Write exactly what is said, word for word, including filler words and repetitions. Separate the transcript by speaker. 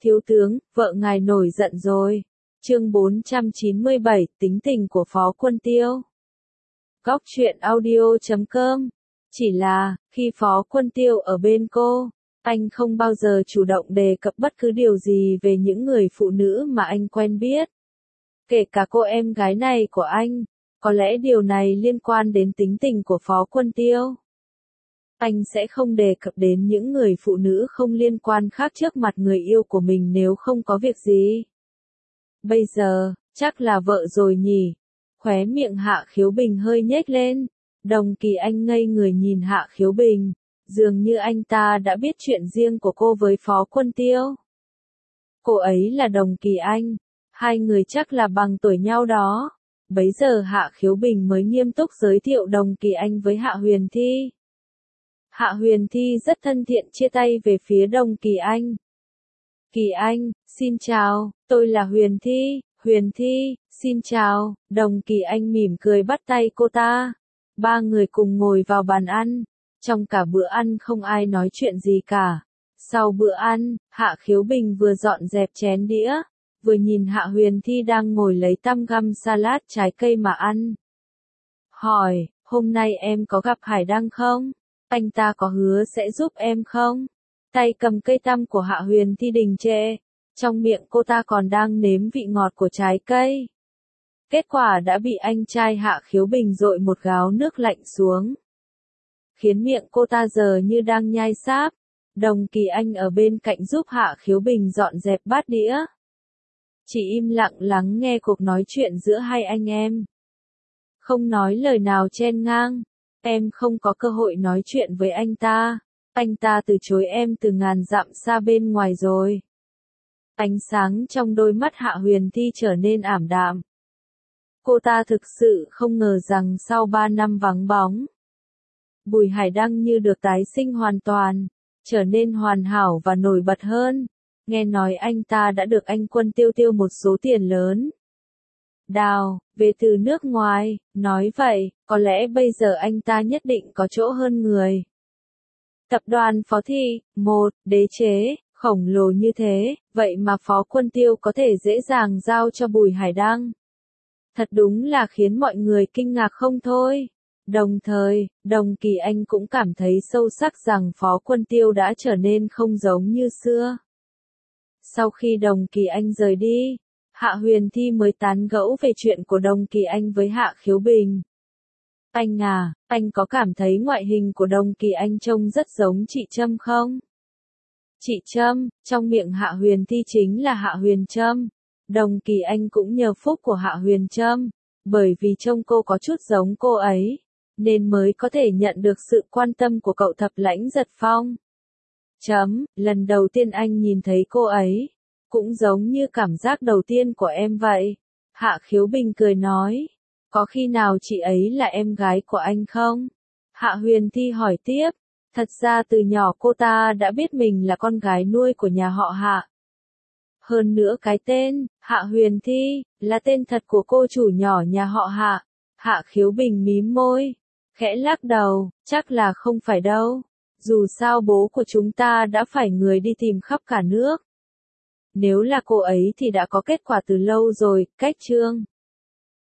Speaker 1: Thiếu tướng, vợ ngài nổi giận rồi. Chương bốn trăm chín mươi bảy, tính tình của Phó Quân Tiêu. Góc truyện audio chấm com. Chỉ là, khi Phó Quân Tiêu ở bên cô, anh không bao giờ chủ động đề cập bất cứ điều gì về những người phụ nữ mà anh quen biết. Kể cả cô em gái này của anh, có lẽ điều này liên quan đến tính tình của Phó Quân Tiêu. Anh sẽ không đề cập đến những người phụ nữ không liên quan khác trước mặt người yêu của mình nếu không có việc gì. Bây giờ, chắc là vợ rồi nhỉ? Khóe miệng Hạ Khiếu Bình hơi nhếch lên. Đồng Kỳ Anh ngây người nhìn Hạ Khiếu Bình, dường như anh ta đã biết chuyện riêng của cô với Phó Quân Tiêu. Cô ấy là Đồng Kỳ Anh, hai người chắc là bằng tuổi nhau đó. Bấy giờ Hạ Khiếu Bình mới nghiêm túc giới thiệu Đồng Kỳ Anh với Hạ Huyền Thi. Hạ Huyền Thi rất thân thiện chia tay về phía Đồng Kỳ Anh. Kỳ Anh, xin chào, tôi là Huyền Thi. Huyền Thi, xin chào. Đồng Kỳ Anh mỉm cười bắt tay cô ta. Ba người cùng ngồi vào bàn ăn. Trong cả bữa ăn không ai nói chuyện gì cả. Sau bữa ăn, Hạ Khiếu Bình vừa dọn dẹp chén đĩa, vừa nhìn Hạ Huyền Thi đang ngồi lấy tăm găm salad trái cây mà ăn. Hỏi, hôm nay em có gặp Hải Đăng không? Anh ta có hứa sẽ giúp em không? Tay cầm cây tăm của Hạ Huyền Thi đình trệ. Trong miệng cô ta còn đang nếm vị ngọt của trái cây. Kết quả đã bị anh trai Hạ Khiếu Bình dội một gáo nước lạnh xuống, khiến miệng cô ta giờ như đang nhai sáp. Đồng Kỳ Anh ở bên cạnh giúp Hạ Khiếu Bình dọn dẹp bát đĩa. Chỉ im lặng lắng nghe cuộc nói chuyện giữa hai anh em. Không nói lời nào chen ngang. Em không có cơ hội nói chuyện với anh ta. Anh ta từ chối em từ ngàn dặm xa bên ngoài rồi. Ánh sáng trong đôi mắt Hạ Huyền Thi trở nên ảm đạm. Cô ta thực sự không ngờ rằng sau ba năm vắng bóng, Bùi Hải Đăng như được tái sinh hoàn toàn, trở nên hoàn hảo và nổi bật hơn. Nghe nói anh ta đã được anh Quân Tiêu tiêu một số tiền lớn. Đào, về từ nước ngoài, nói vậy, có lẽ bây giờ anh ta nhất định có chỗ hơn người. Tập đoàn Phó Thị, một, đế chế, khổng lồ như thế, vậy mà Phó Quân Tiêu có thể dễ dàng giao cho Bùi Hải Đăng. Thật đúng là khiến mọi người kinh ngạc không thôi. Đồng thời, Đồng Kỳ Anh cũng cảm thấy sâu sắc rằng Phó Quân Tiêu đã trở nên không giống như xưa. Sau khi Đồng Kỳ Anh rời đi, Hạ Huyền Thi mới tán gẫu về chuyện của Đồng Kỳ Anh với Hạ Khiếu Bình. Anh à, anh có cảm thấy ngoại hình của Đồng Kỳ Anh trông rất giống chị Trâm không? Chị Trâm, trong miệng Hạ Huyền Thi chính là Hạ Huyền Trâm. Đồng Kỳ Anh cũng nhờ phúc của Hạ Huyền Trâm, bởi vì trông cô có chút giống cô ấy, nên mới có thể nhận được sự quan tâm của cậu Thập Lãnh Giật Phong. Chấm, lần đầu tiên anh nhìn thấy cô ấy, cũng giống như cảm giác đầu tiên của em vậy. Hạ Khiếu Bình cười nói, có khi nào chị ấy là em gái của anh không? Hạ Huyền Thi hỏi tiếp, thật ra từ nhỏ cô ta đã biết mình là con gái nuôi của nhà họ Hạ. Hơn nữa cái tên, Hạ Huyền Thi, là tên thật của cô chủ nhỏ nhà họ Hạ. Hạ Khiếu Bình mím môi, khẽ lắc đầu, chắc là không phải đâu. Dù sao bố của chúng ta đã phải người đi tìm khắp cả nước. Nếu là cô ấy thì đã có kết quả từ lâu rồi, cách chương.